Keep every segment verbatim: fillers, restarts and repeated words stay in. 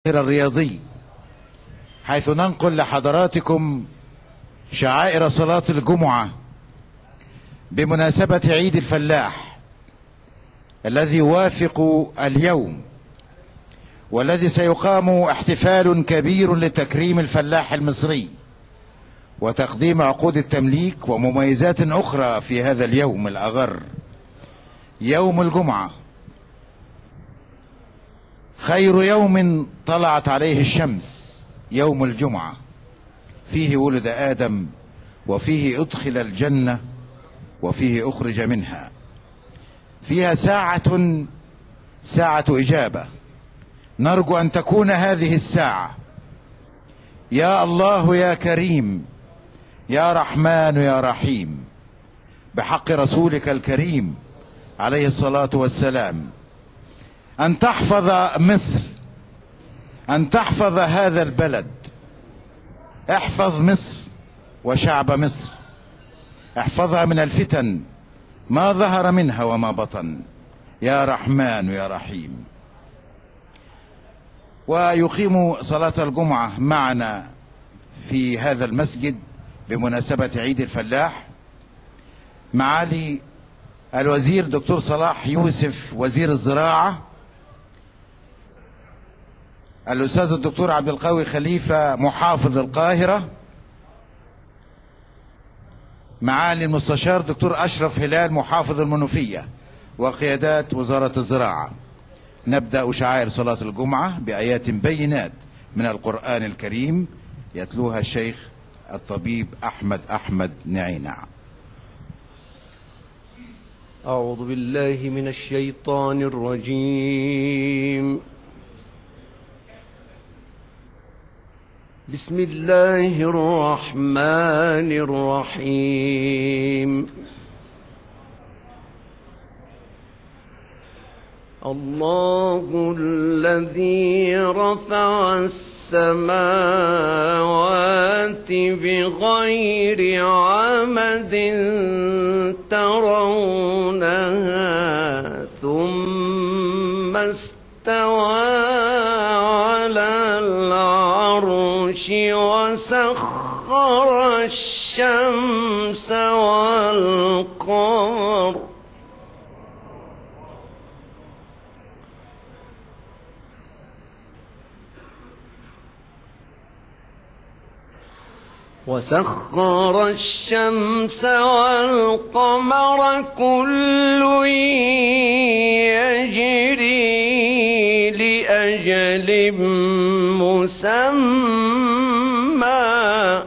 الرياضي، حيث ننقل لحضراتكم شعائر صلاة الجمعة بمناسبة عيد الفلاح الذي يوافق اليوم، والذي سيقام احتفال كبير لتكريم الفلاح المصري وتقديم عقود التمليك ومميزات أخرى في هذا اليوم الأغر، يوم الجمعة، خير يوم طلعت عليه الشمس، يوم الجمعة، فيه ولد آدم وفيه أدخل الجنة وفيه أخرج منها، فيها ساعة ساعة إجابة، نرجو أن تكون هذه الساعة. يا الله يا كريم يا رحمن يا رحيم، بحق رسولك الكريم عليه الصلاة والسلام، أن تحفظ مصر، أن تحفظ هذا البلد. احفظ مصر وشعب مصر، احفظها من الفتن ما ظهر منها وما بطن، يا رحمن يا رحيم. ويقيم صلاة الجمعة معنا في هذا المسجد بمناسبة عيد الفلاح معالي الوزير دكتور صلاح يوسف وزير الزراعة، الأستاذ الدكتور عبد القوي خليفة محافظ القاهرة، معالي المستشار دكتور أشرف هلال محافظ المنوفية، وقيادات وزارة الزراعة. نبدأ شعائر صلاة الجمعة بآيات بينات من القرآن الكريم يتلوها الشيخ الطبيب أحمد أحمد نعينع. أعوذ بالله من الشيطان الرجيم. بسم الله الرحمن الرحيم. الله الذي رفع السماوات بغير عمد ترونها ثم استوى على العرش وسخر الشمس والقمر وسخر الشمس والقمر كل يجري لأجل مسمى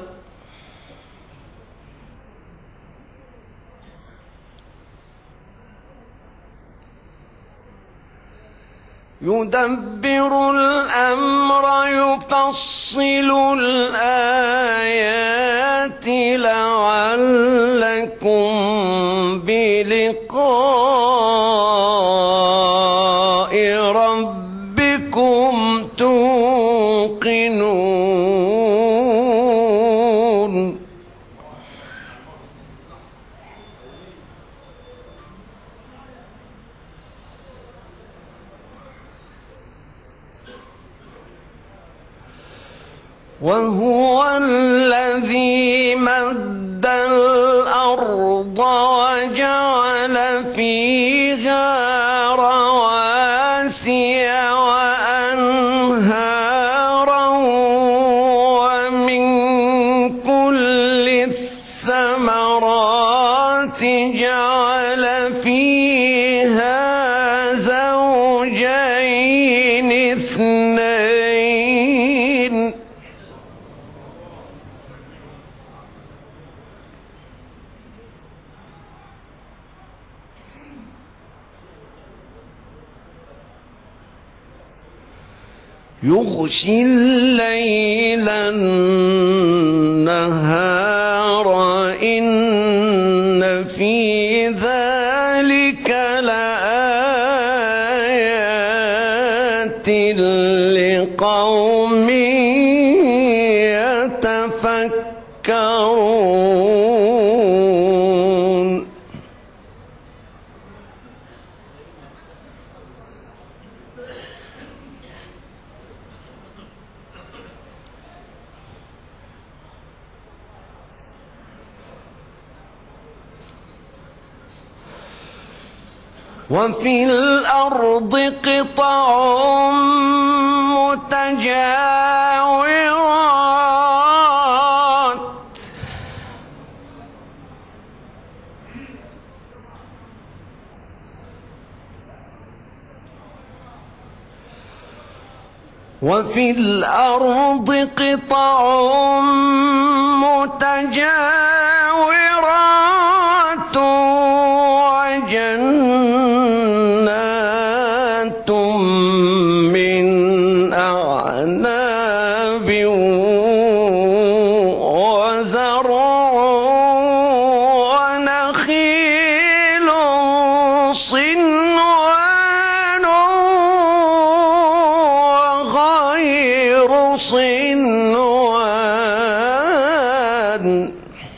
يدبر الأمر يفصل الآيات لعلكم بلقاء ربكم توقنون. وهو الذي مد الأرض وجعل فيها رواسي وأنهارا ومن كل الثمرات جعل فيها زوجين اثنين يغشي الليل النهار إن في ذلك لآيات لقوم يتفكرون. وفي الأرض قطع متجاورات وفي الأرض قطع متجاورات وجنات من أعناب وزرع ونخيل صنوان وغير صنوان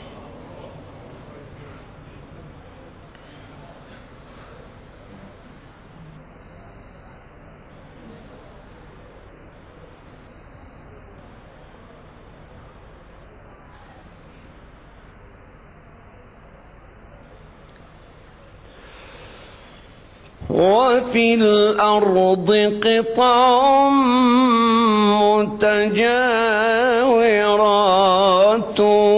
وفي الأرض قطع متجاورات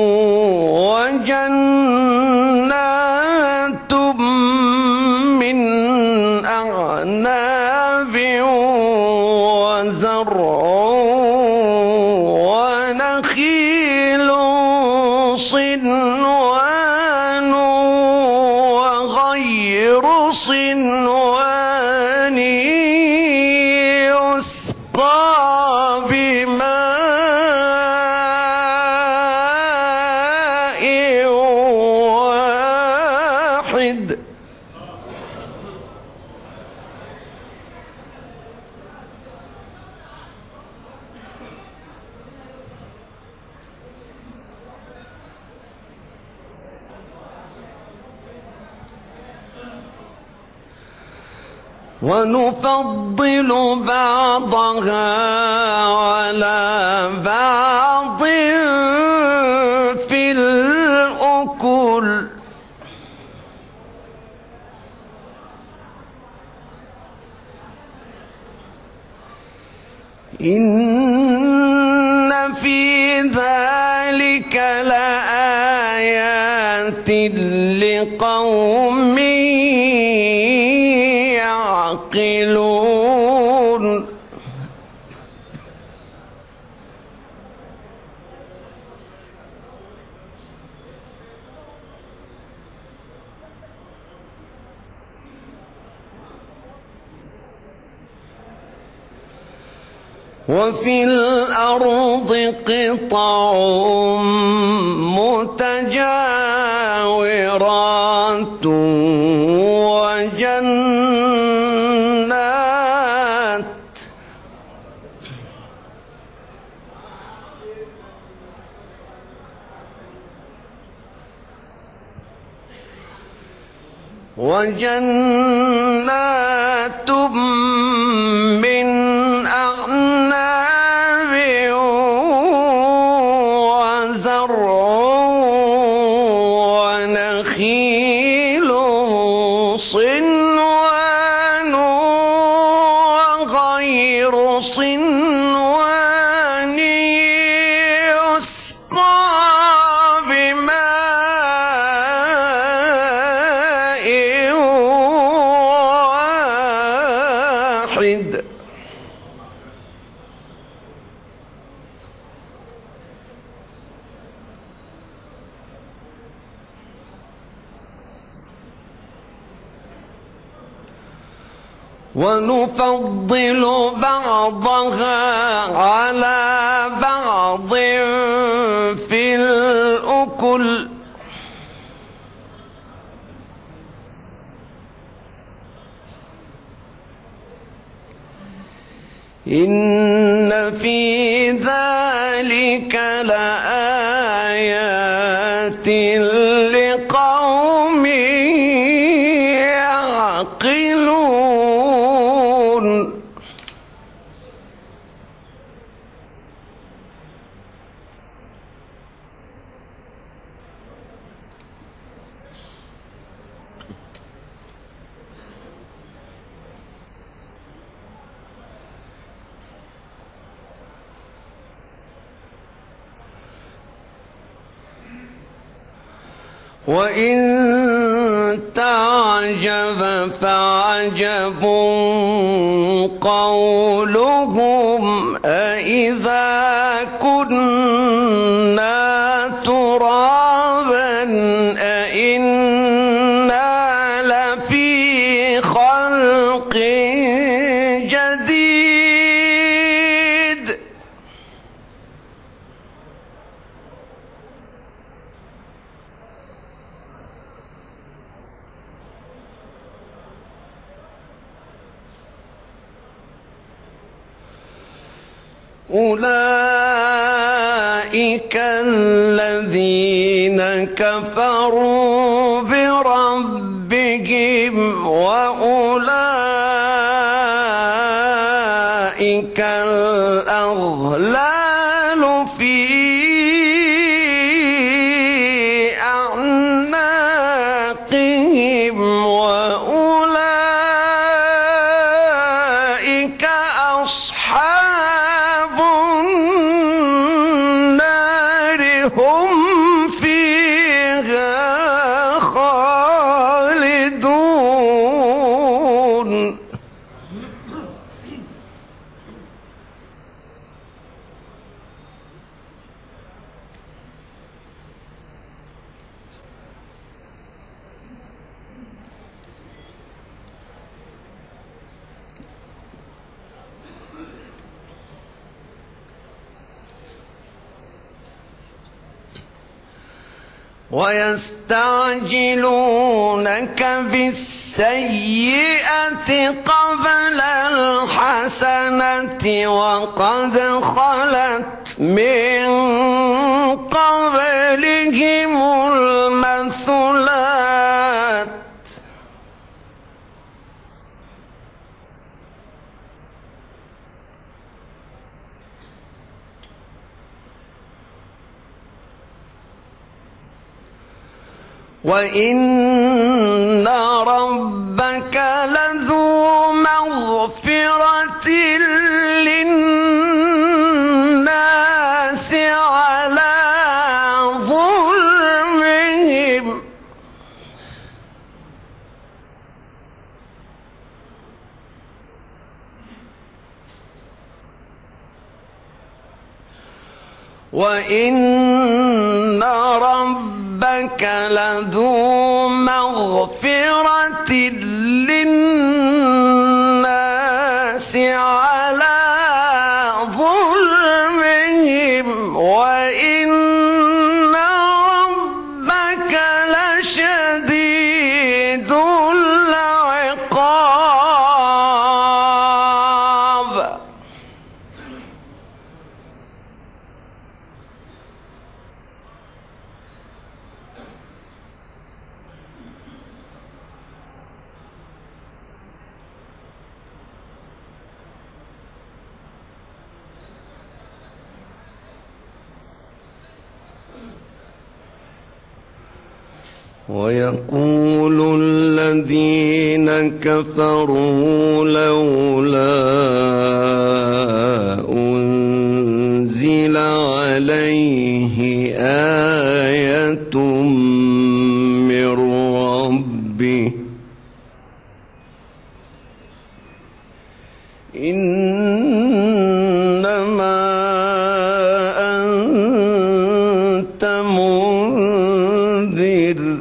وجنات من أعناب وزرع ونخيل صنوان وغير صنوان يسقى بماء واحد ونفضل بعضها على بعض في الأكل إن في ذلك لآيات لقوم يعقلون وفي الأرض قطع متجاورات وجنات وجنات من أعناب وزرع ونخيل صنوان وغير صنوان يسقى بماء واحد ونفضل بعضها على بعض في الأكل إن في ذلك لآيات لقوم يعقلون وإن تعجب فعجب قولهم أإذا كنا ترابا أإنا لفي خلق جديد. أولئك الذين كفروا بربهم وأولئك الأغلال في أعناقهم وأولئك أصحاب النار هم فيها خالدون. ويستعجلونك بالسيئة قبل الحسنة وقد خلت من قبلهم المثلات وإن ربك لذو مغفرة للناس على ظلمهم وإن ربك لذو مغفرة للناس على ظلمهم وإن ربك لشديد العقاب. ويقول الذين كفروا لولا أنزل عليه آية من ربه إنما أنت منذر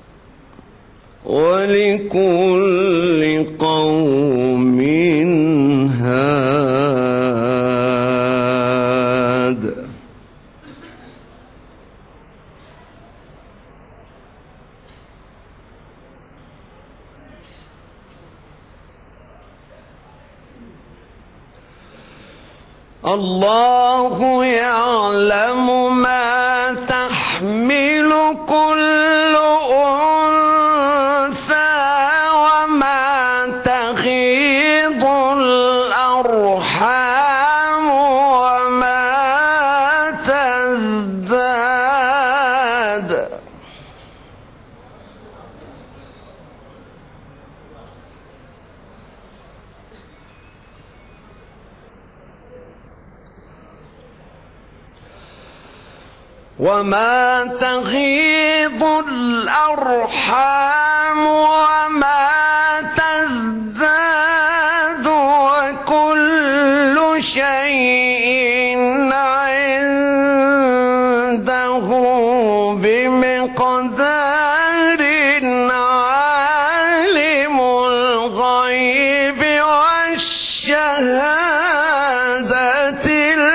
ولكل قوم هاد. الله يعلم ما تحمل كل أنثى وما تغيض الأرحام وما تزداد. وما تغيض الأرحام وما تزداد وكل شيء عنده بمقدار عالم الغيب والشهادة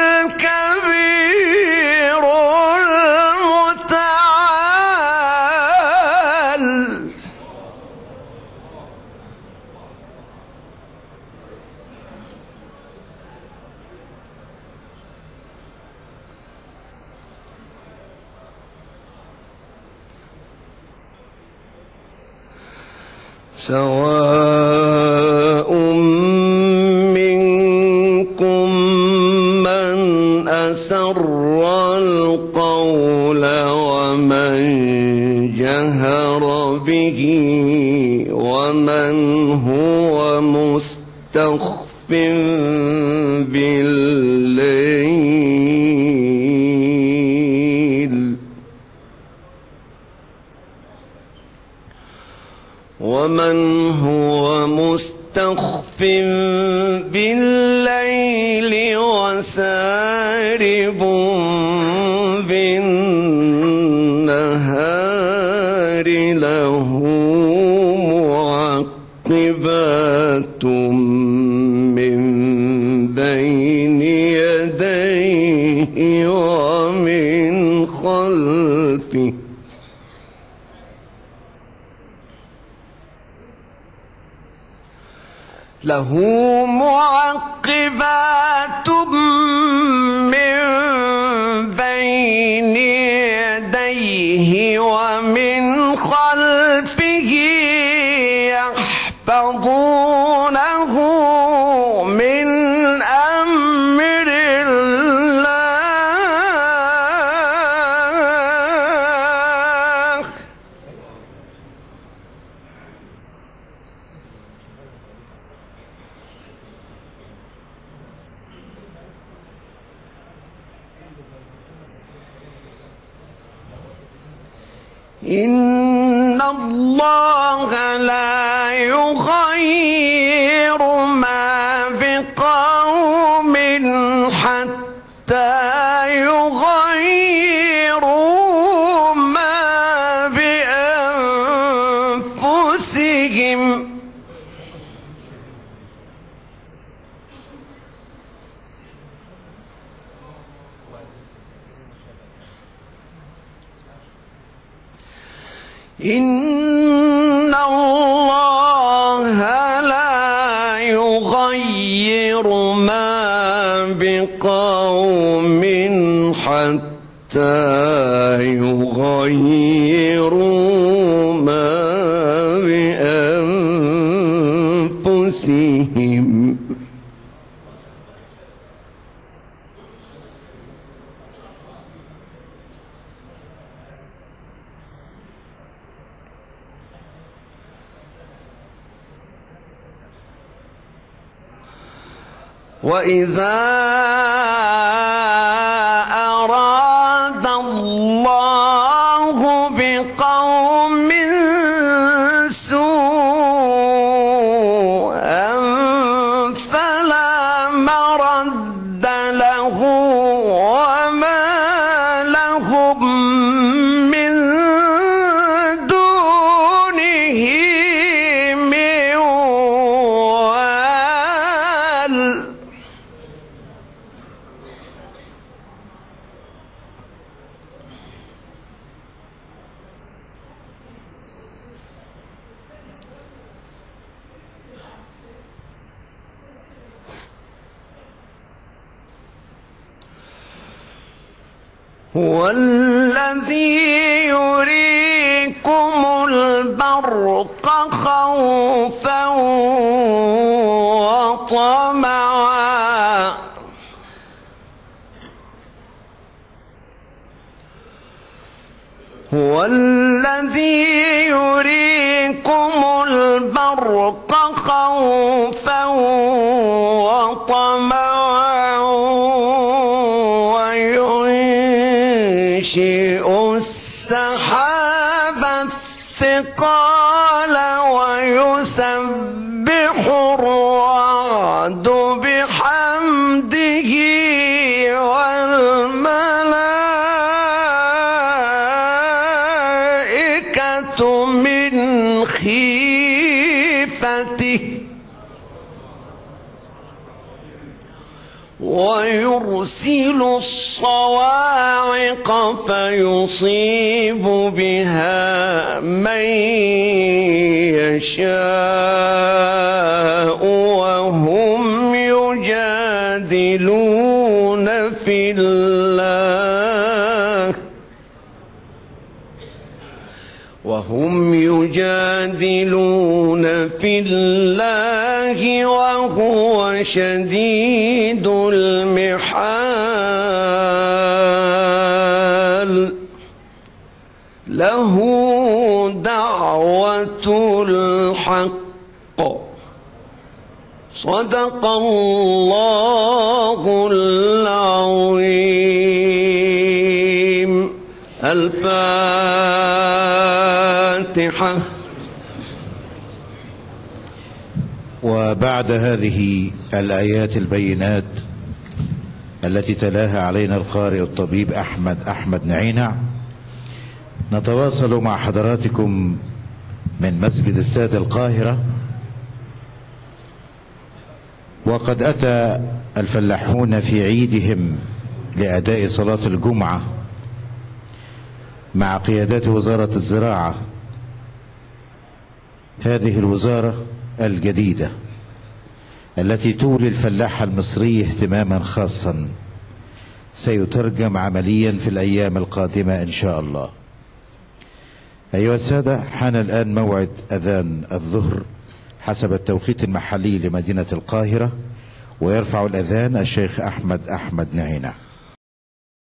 الكبير المتعال. سواء منكم من أسر القول ومن جهر به ومن هو مستخف بالليل ومن هو مستخف بالليل وسارب بالنهار له معقبات من بين يديه ومن خلفه له معقبات من بين يديه ومن خلفه يحفظونه من أمر الله. إن الله لا يغير ما بقوم حتى يغيروا ما بأنفسهم. إن الله لا يغير ما بقوم حتى يغيروا ما بأنفسهم. وإذا أراد الله بقوم سوءا فلا مرد له وما لهم من دونه من وال. هو الذي يريكم البرق خوفا وطمعا هو الذي يريكم البرق خوفا وطمعا وينشئ ينشئ السحاب الثقال ويسبح الرعد بحمده والملائكة من خيفته ويرسل الصواعق فيصيب بها من يشاء وهم يجادلون في الله وهم يجادلون في الله وهو شديد المحال له دعوة الحق صدق الله العظيم. الفاتحة. وبعد هذه الآيات البينات التي تلاها علينا القارئ الطبيب أحمد أحمد نعينع، نتواصل مع حضراتكم من مسجد استاد القاهرة. وقد أتى الفلاحون في عيدهم لأداء صلاة الجمعة مع قيادات وزارة الزراعة، هذه الوزارة الجديدة التي تولي الفلاح المصري اهتماما خاصا سيترجم عمليا في الأيام القادمة إن شاء الله. أيها السادة، حان الآن موعد أذان الظهر حسب التوقيت المحلي لمدينة القاهرة، ويرفع الأذان الشيخ أحمد أحمد نعينع.